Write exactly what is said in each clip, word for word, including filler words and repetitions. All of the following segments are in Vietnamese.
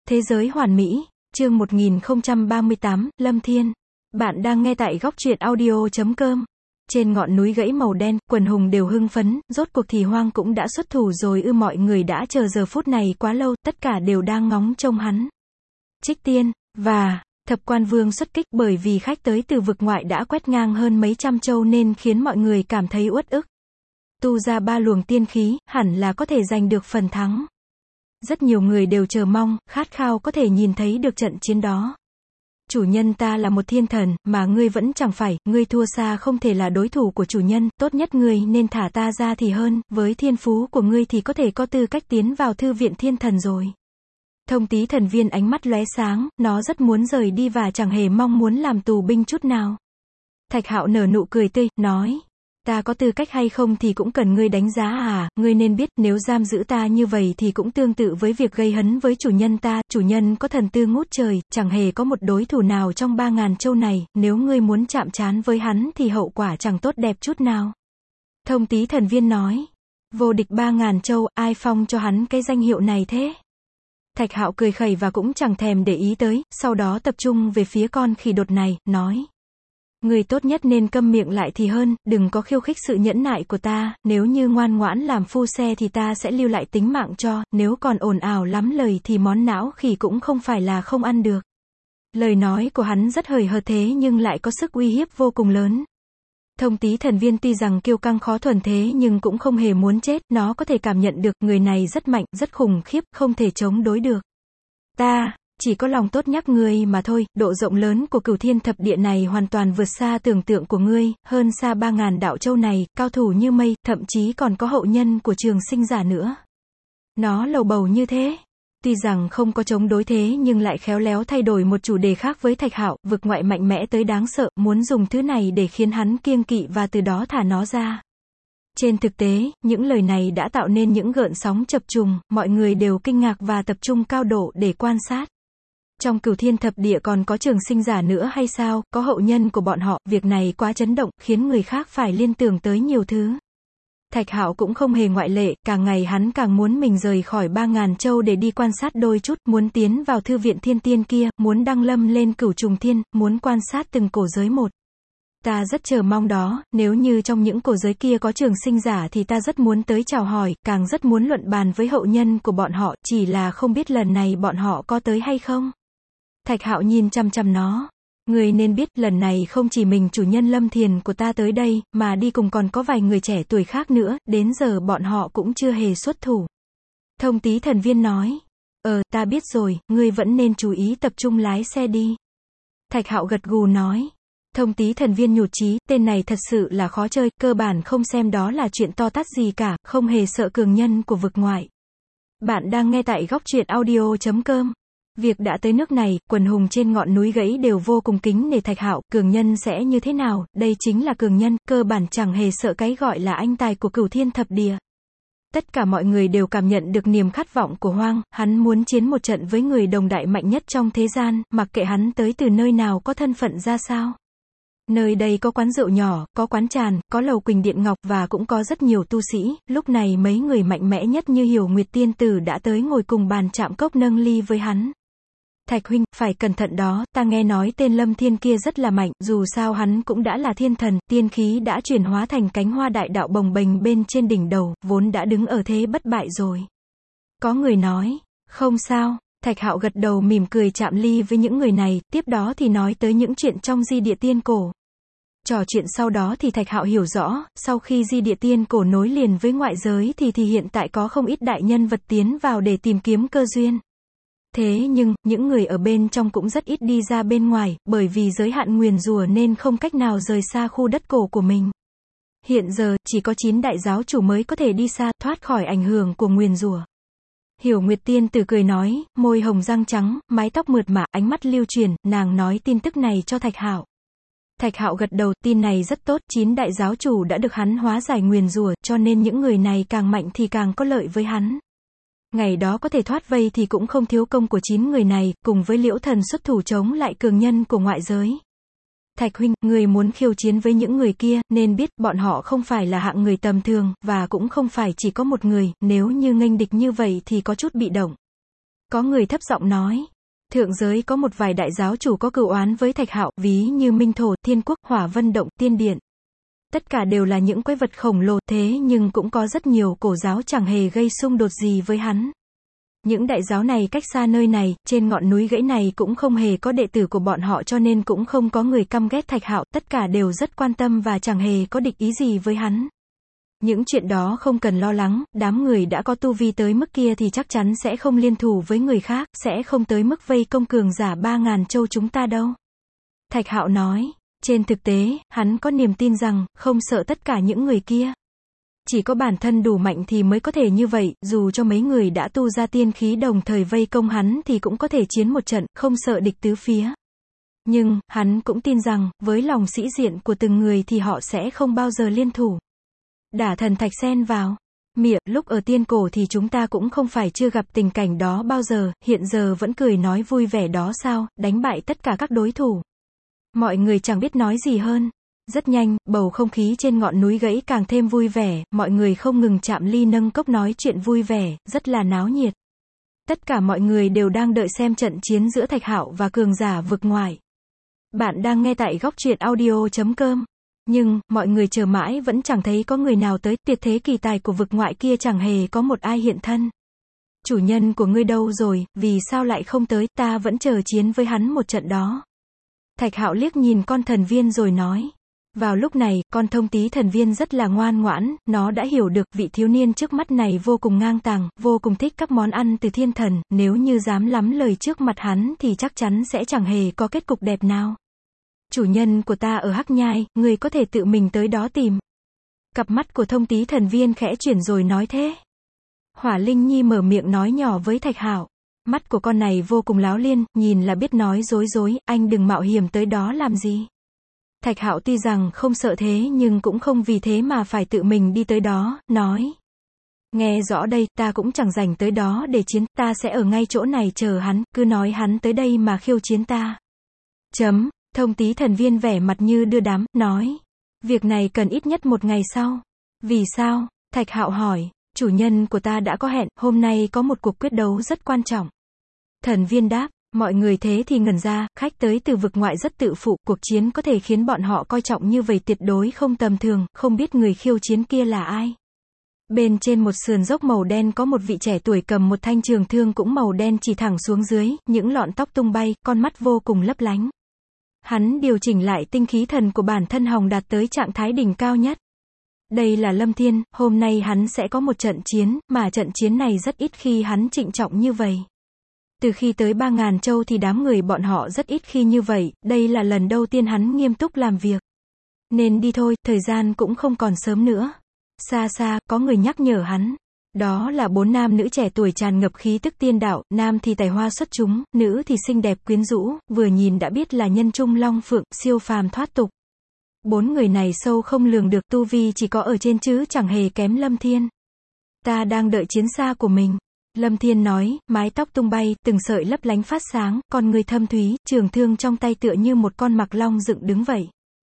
Thế giới hoàn mỹ, chương một nghìn không trăm ba mươi tám, Lâm Thiên. Bạn đang nghe tại góc truyện audio chấm com. Trên ngọn núi gãy màu đen, quần hùng đều hưng phấn, rốt cuộc thì Hoang cũng đã xuất thủ rồi ư, mọi người đã chờ giờ phút này quá lâu, tất cả đều đang ngóng trông hắn. Trích Tiên, và Thập Quan Vương xuất kích, bởi vì khách tới từ vực ngoại đã quét ngang hơn mấy trăm châu nên khiến mọi người cảm thấy uất ức. Tu ra ba luồng tiên khí, hẳn là có thể giành được phần thắng. Rất nhiều người đều chờ mong, khát khao có thể nhìn thấy được trận chiến đó. Chủ nhân ta là một thiên thần, mà ngươi vẫn chẳng phải, ngươi thua xa không thể là đối thủ của chủ nhân, tốt nhất ngươi nên thả ta ra thì hơn, với thiên phú của ngươi thì có thể có tư cách tiến vào thư viện thiên thần rồi. Thông Tý thần viên ánh mắt lóe sáng, nó rất muốn rời đi và chẳng hề mong muốn làm tù binh chút nào. Thạch Hạo nở nụ cười tươi, nói. Ta có tư cách hay không thì cũng cần ngươi đánh giá à, ngươi nên biết nếu giam giữ ta như vậy thì cũng tương tự với việc gây hấn với chủ nhân ta, chủ nhân có thần tư ngút trời, chẳng hề có một đối thủ nào trong ba ngàn châu này, nếu ngươi muốn chạm trán với hắn thì hậu quả chẳng tốt đẹp chút nào. Thông Tý thần viên nói, vô địch ba ngàn châu, ai phong cho hắn cái danh hiệu này thế? Thạch Hạo cười khẩy và cũng chẳng thèm để ý tới, sau đó tập trung về phía con khỉ đột này, nói. Người tốt nhất nên câm miệng lại thì hơn, đừng có khiêu khích sự nhẫn nại của ta, nếu như ngoan ngoãn làm phu xe thì ta sẽ lưu lại tính mạng cho, nếu còn ồn ào lắm lời thì món não khỉ cũng không phải là không ăn được. Lời nói của hắn rất hời hợt thế nhưng lại có sức uy hiếp vô cùng lớn. Thông Tý thần viên tuy rằng kiêu căng khó thuần thế nhưng cũng không hề muốn chết, nó có thể cảm nhận được người này rất mạnh, rất khủng khiếp, không thể chống đối được. Ta chỉ có lòng tốt nhắc ngươi mà thôi, độ rộng lớn của Cửu Thiên Thập Địa này hoàn toàn vượt xa tưởng tượng của ngươi, hơn xa ba ngàn đạo châu này, cao thủ như mây, thậm chí còn có hậu nhân của Trường Sinh Giả nữa. Nó lầu bầu như thế. Tuy rằng không có chống đối thế nhưng lại khéo léo thay đổi một chủ đề khác với Thạch Hạo, vực ngoại mạnh mẽ tới đáng sợ, muốn dùng thứ này để khiến hắn kiêng kỵ và từ đó thả nó ra. Trên thực tế, những lời này đã tạo nên những gợn sóng chập trùng, mọi người đều kinh ngạc và tập trung cao độ để quan sát. Trong Cửu Thiên Thập Địa còn có Trường Sinh Giả nữa hay sao, có hậu nhân của bọn họ, việc này quá chấn động, khiến người khác phải liên tưởng tới nhiều thứ. Thạch Hạo cũng không hề ngoại lệ, càng ngày hắn càng muốn mình rời khỏi ba ngàn châu để đi quan sát đôi chút, muốn tiến vào thư viện thiên tiên kia, muốn đăng lâm lên cửu trùng thiên, muốn quan sát từng cổ giới một. Ta rất chờ mong đó, nếu như trong những cổ giới kia có Trường Sinh Giả thì ta rất muốn tới chào hỏi, càng rất muốn luận bàn với hậu nhân của bọn họ, chỉ là không biết lần này bọn họ có tới hay không. Thạch Hạo nhìn chăm chăm nó. Người nên biết lần này không chỉ mình chủ nhân Lâm Thiền của ta tới đây, mà đi cùng còn có vài người trẻ tuổi khác nữa, đến giờ bọn họ cũng chưa hề xuất thủ. Thông Tý thần viên nói. Ờ, ta biết rồi, ngươi vẫn nên chú ý tập trung lái xe đi. Thạch Hạo gật gù nói. Thông Tý thần viên nhụt chí, tên này thật sự là khó chơi, cơ bản không xem đó là chuyện to tát gì cả, không hề sợ cường nhân của vực ngoại. Bạn đang nghe tại góc truyện audio chấm com. Việc đã tới nước này, quần hùng trên ngọn núi gãy đều vô cùng kính nể Thạch Hạo, cường nhân sẽ như thế nào, đây chính là cường nhân, cơ bản chẳng hề sợ cái gọi là anh tài của Cửu Thiên Thập Địa. Tất cả mọi người đều cảm nhận được niềm khát vọng của Hoang, hắn muốn chiến một trận với người đồng đại mạnh nhất trong thế gian, mặc kệ hắn tới từ nơi nào, có thân phận ra sao. Nơi đây có quán rượu nhỏ, có quán tràn, có lầu Quỳnh Điện Ngọc và cũng có rất nhiều tu sĩ, lúc này mấy người mạnh mẽ nhất như Hiểu Nguyệt Tiên Tử đã tới ngồi cùng bàn chạm cốc nâng ly với hắn. Thạch huynh, phải cẩn thận đó, ta nghe nói tên Lâm Thiên kia rất là mạnh, dù sao hắn cũng đã là thiên thần, tiên khí đã chuyển hóa thành cánh hoa đại đạo bồng bềnh bên trên đỉnh đầu, vốn đã đứng ở thế bất bại rồi. Có người nói, không sao, Thạch Hạo gật đầu mỉm cười chạm ly với những người này, tiếp đó thì nói tới những chuyện trong Di Địa Tiên Cổ. Trò chuyện sau đó thì Thạch Hạo hiểu rõ, sau khi Di Địa Tiên Cổ nối liền với ngoại giới thì thì hiện tại có không ít đại nhân vật tiến vào để tìm kiếm cơ duyên. Thế nhưng, những người ở bên trong cũng rất ít đi ra bên ngoài, bởi vì giới hạn nguyền rủa nên không cách nào rời xa khu đất cổ của mình. Hiện giờ, chỉ có chín đại giáo chủ mới có thể đi xa, thoát khỏi ảnh hưởng của nguyền rủa. Hiểu Nguyệt Tiên Tử cười nói, môi hồng răng trắng, mái tóc mượt mà, ánh mắt lưu truyền, nàng nói tin tức này cho Thạch Hạo. Thạch Hạo gật đầu, tin này rất tốt, chín đại giáo chủ đã được hắn hóa giải nguyền rủa, cho nên những người này càng mạnh thì càng có lợi với hắn. Ngày đó có thể thoát vây thì cũng không thiếu công của chín người này, cùng với Liễu Thần xuất thủ chống lại cường nhân của ngoại giới. Thạch huynh, người muốn khiêu chiến với những người kia, nên biết bọn họ không phải là hạng người tầm thường, và cũng không phải chỉ có một người, nếu như nghênh địch như vậy thì có chút bị động. Có người thấp giọng nói. Thượng giới có một vài đại giáo chủ có cừu oán với Thạch Hạo, ví như Minh Thổ, Thiên Quốc, Hỏa Vân Động, Tiên Điện. Tất cả đều là những quái vật khổng lồ, thế nhưng cũng có rất nhiều cổ giáo chẳng hề gây xung đột gì với hắn. Những đại giáo này cách xa nơi này, trên ngọn núi gãy này cũng không hề có đệ tử của bọn họ, cho nên cũng không có người căm ghét Thạch Hạo, tất cả đều rất quan tâm và chẳng hề có địch ý gì với hắn. Những chuyện đó không cần lo lắng, đám người đã có tu vi tới mức kia thì chắc chắn sẽ không liên thủ với người khác, sẽ không tới mức vây công cường giả ba ngàn châu chúng ta đâu. Thạch Hạo nói, trên thực tế, hắn có niềm tin rằng, không sợ tất cả những người kia. Chỉ có bản thân đủ mạnh thì mới có thể như vậy, dù cho mấy người đã tu ra tiên khí đồng thời vây công hắn thì cũng có thể chiến một trận, không sợ địch tứ phía. Nhưng, hắn cũng tin rằng, với lòng sĩ diện của từng người thì họ sẽ không bao giờ liên thủ. Đả thần Thạch xen vào. Mịa, lúc ở tiên cổ thì chúng ta cũng không phải chưa gặp tình cảnh đó bao giờ, hiện giờ vẫn cười nói vui vẻ đó sao, đánh bại tất cả các đối thủ. Mọi người chẳng biết nói gì hơn. Rất nhanh, bầu không khí trên ngọn núi gãy càng thêm vui vẻ, mọi người không ngừng chạm ly nâng cốc nói chuyện vui vẻ, rất là náo nhiệt. Tất cả mọi người đều đang đợi xem trận chiến giữa Thạch Hạo và cường giả vực ngoại. Bạn đang nghe tại góc truyện audio chấm com. Nhưng, mọi người chờ mãi vẫn chẳng thấy có người nào tới, tuyệt thế kỳ tài của vực ngoại kia chẳng hề có một ai hiện thân. Chủ nhân của ngươi đâu rồi, vì sao lại không tới, ta vẫn chờ chiến với hắn một trận đó. Thạch Hạo liếc nhìn con thần viên rồi nói. Vào lúc này, con thông tí thần viên rất là ngoan ngoãn, nó đã hiểu được vị thiếu niên trước mắt này vô cùng ngang tàng, vô cùng thích các món ăn từ thiên thần, nếu như dám lắm lời trước mặt hắn thì chắc chắn sẽ chẳng hề có kết cục đẹp nào. Chủ nhân của ta ở Hắc Nhai, người có thể tự mình tới đó tìm. Cặp mắt của thông tí thần viên khẽ chuyển rồi nói thế. Hỏa Linh Nhi mở miệng nói nhỏ với Thạch Hạo. Mắt của con này vô cùng láo liên, nhìn là biết nói dối dối, anh đừng mạo hiểm tới đó làm gì. Thạch Hạo tuy rằng không sợ thế nhưng cũng không vì thế mà phải tự mình đi tới đó, nói. Nghe rõ đây, ta cũng chẳng rảnh tới đó để chiến, ta sẽ ở ngay chỗ này chờ hắn, cứ nói hắn tới đây mà khiêu chiến ta. Chấm, thông tí thần viên vẻ mặt như đưa đám, nói. Việc này cần ít nhất một ngày sau. Vì sao? Thạch Hạo hỏi. Chủ nhân của ta đã có hẹn, hôm nay có một cuộc quyết đấu rất quan trọng. Thần viên đáp. Mọi người thế thì ngẩn ra, khách tới từ vực ngoại rất tự phụ, cuộc chiến có thể khiến bọn họ coi trọng như vậy tuyệt đối không tầm thường, không biết người khiêu chiến kia là ai. Bên trên một sườn dốc màu đen có một vị trẻ tuổi cầm một thanh trường thương cũng màu đen chỉ thẳng xuống dưới, những lọn tóc tung bay, con mắt vô cùng lấp lánh. Hắn điều chỉnh lại tinh khí thần của bản thân hồng đạt tới trạng thái đỉnh cao nhất. Đây là Lâm Thiên, hôm nay hắn sẽ có một trận chiến, mà trận chiến này rất ít khi hắn trịnh trọng như vậy. Từ khi tới ba ngàn châu thì đám người bọn họ rất ít khi như vậy, đây là lần đầu tiên hắn nghiêm túc làm việc. Nên đi thôi, thời gian cũng không còn sớm nữa. Xa xa, có người nhắc nhở hắn. Đó là bốn nam nữ trẻ tuổi tràn ngập khí tức tiên đạo, nam thì tài hoa xuất chúng, nữ thì xinh đẹp quyến rũ, vừa nhìn đã biết là nhân trung long phượng, siêu phàm thoát tục. Bốn người này sâu không lường được, tu vi chỉ có ở trên chứ chẳng hề kém Lâm Thiên. Ta đang đợi chiến xa của mình. Lâm Thiên nói, mái tóc tung bay, từng sợi lấp lánh phát sáng, con người thâm thúy, trường thương trong tay tựa như một con mạc long dựng đứng vậy.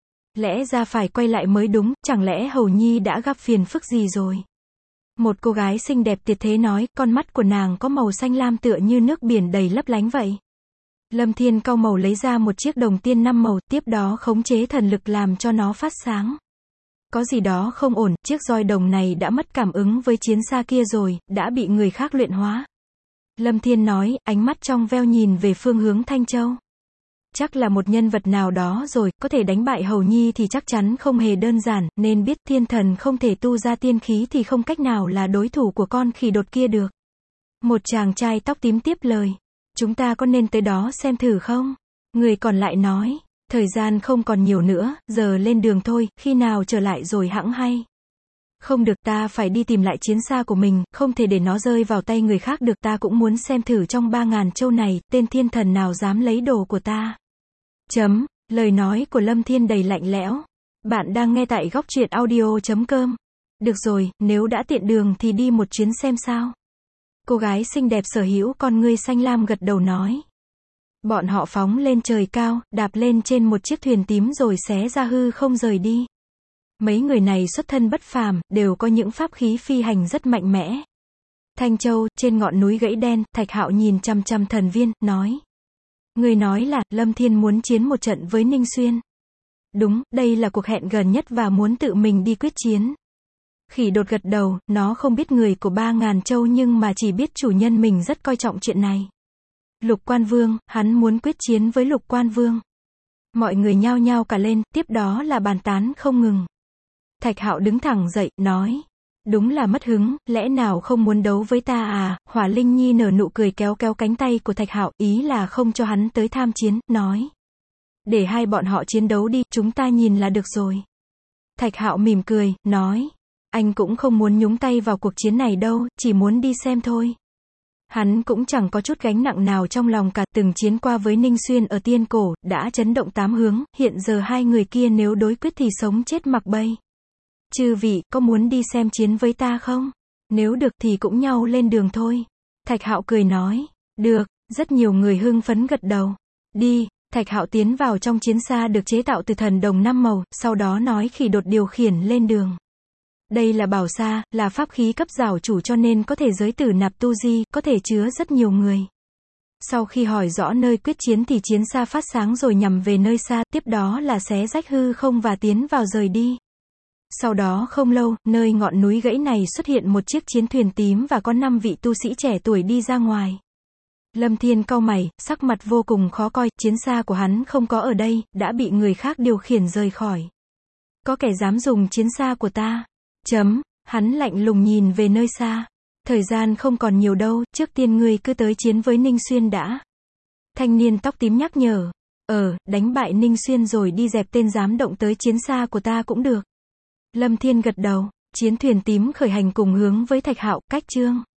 Lẽ ra phải quay lại mới đúng, chẳng lẽ Hầu Nhi đã gặp phiền phức gì rồi? Một cô gái xinh đẹp tuyệt thế nói, con mắt của nàng có màu xanh lam tựa như nước biển đầy lấp lánh vậy. Lâm Thiên cau màu lấy ra một chiếc đồng tiên năm màu, tiếp đó khống chế thần lực làm cho nó phát sáng. Có gì đó không ổn, chiếc roi đồng này đã mất cảm ứng với chiến xa kia rồi, đã bị người khác luyện hóa. Lâm Thiên nói, ánh mắt trong veo nhìn về phương hướng Thanh Châu. Chắc là một nhân vật nào đó rồi, có thể đánh bại Hầu Nhi thì chắc chắn không hề đơn giản, nên biết thiên thần không thể tu ra tiên khí thì không cách nào là đối thủ của con khỉ đột kia được. Một chàng trai tóc tím tiếp lời. Chúng ta có nên tới đó xem thử không? Người còn lại nói. Thời gian không còn nhiều nữa, giờ lên đường thôi, khi nào trở lại rồi hẵng hay. Không được, ta phải đi tìm lại chiến xa của mình, không thể để nó rơi vào tay người khác được, ta cũng muốn xem thử trong ba ngàn châu này, tên thiên thần nào dám lấy đồ của ta. Chấm, lời nói của Lâm Thiên đầy lạnh lẽo. Bạn đang nghe tại góc truyện audio chấm com. Được rồi, nếu đã tiện đường thì đi một chuyến xem sao. Cô gái xinh đẹp sở hữu con ngươi xanh lam gật đầu nói. Bọn họ phóng lên trời cao, đạp lên trên một chiếc thuyền tím rồi xé ra hư không rời đi. Mấy người này xuất thân bất phàm, đều có những pháp khí phi hành rất mạnh mẽ. Thanh Châu, trên ngọn núi gãy đen, Thạch Hạo nhìn chằm chằm Thần Viên, nói. Người nói là, Lâm Thiên muốn chiến một trận với Ninh Xuyên. Đúng, đây là cuộc hẹn gần nhất và muốn tự mình đi quyết chiến. Khỉ đột gật đầu, nó không biết người của ba ngàn châu nhưng mà chỉ biết chủ nhân mình rất coi trọng chuyện này. Lục Quan Vương, hắn muốn quyết chiến với Lục Quan Vương. Mọi người nhao nhao cả lên, tiếp đó là bàn tán không ngừng. Thạch Hạo đứng thẳng dậy, nói. Đúng là mất hứng, lẽ nào không muốn đấu với ta à? Hỏa Linh Nhi nở nụ cười kéo kéo cánh tay của Thạch Hạo, ý là không cho hắn tới tham chiến, nói. Để hai bọn họ chiến đấu đi, chúng ta nhìn là được rồi. Thạch Hạo mỉm cười, nói. Anh cũng không muốn nhúng tay vào cuộc chiến này đâu, chỉ muốn đi xem thôi. Hắn cũng chẳng có chút gánh nặng nào trong lòng cả, từng chiến qua với Ninh Xuyên ở Tiên Cổ, đã chấn động tám hướng, hiện giờ hai người kia nếu đối quyết thì sống chết mặc bay. Chư vị, có muốn đi xem chiến với ta không? Nếu được thì cũng nhau lên đường thôi. Thạch Hạo cười nói. Được, rất nhiều người hưng phấn gật đầu. Đi, Thạch Hạo tiến vào trong chiến xa được chế tạo từ thần đồng năm màu, sau đó nói Khỉ đột điều khiển lên đường. Đây là bảo xa, là pháp khí cấp giảo chủ cho nên có thể giới tử nạp tu di, có thể chứa rất nhiều người. Sau khi hỏi rõ nơi quyết chiến thì chiến xa phát sáng rồi nhằm về nơi xa, tiếp đó là xé rách hư không và tiến vào rời đi. Sau đó không lâu, nơi ngọn núi gãy này xuất hiện một chiếc chiến thuyền tím và có năm vị tu sĩ trẻ tuổi đi ra ngoài. Lâm Thiên cau mày, sắc mặt vô cùng khó coi, chiến xa của hắn không có ở đây, đã bị người khác điều khiển rời khỏi. Có kẻ dám dùng chiến xa của ta. Chấm, hắn lạnh lùng nhìn về nơi xa. Thời gian không còn nhiều đâu, trước tiên ngươi cứ tới chiến với Ninh Xuyên đã. Thanh niên tóc tím nhắc nhở. Ờ, đánh bại Ninh Xuyên rồi đi dẹp tên dám động tới chiến xa của ta cũng được. Lâm Thiên gật đầu, chiến thuyền tím khởi hành cùng hướng với Thạch Hạo, cách chương.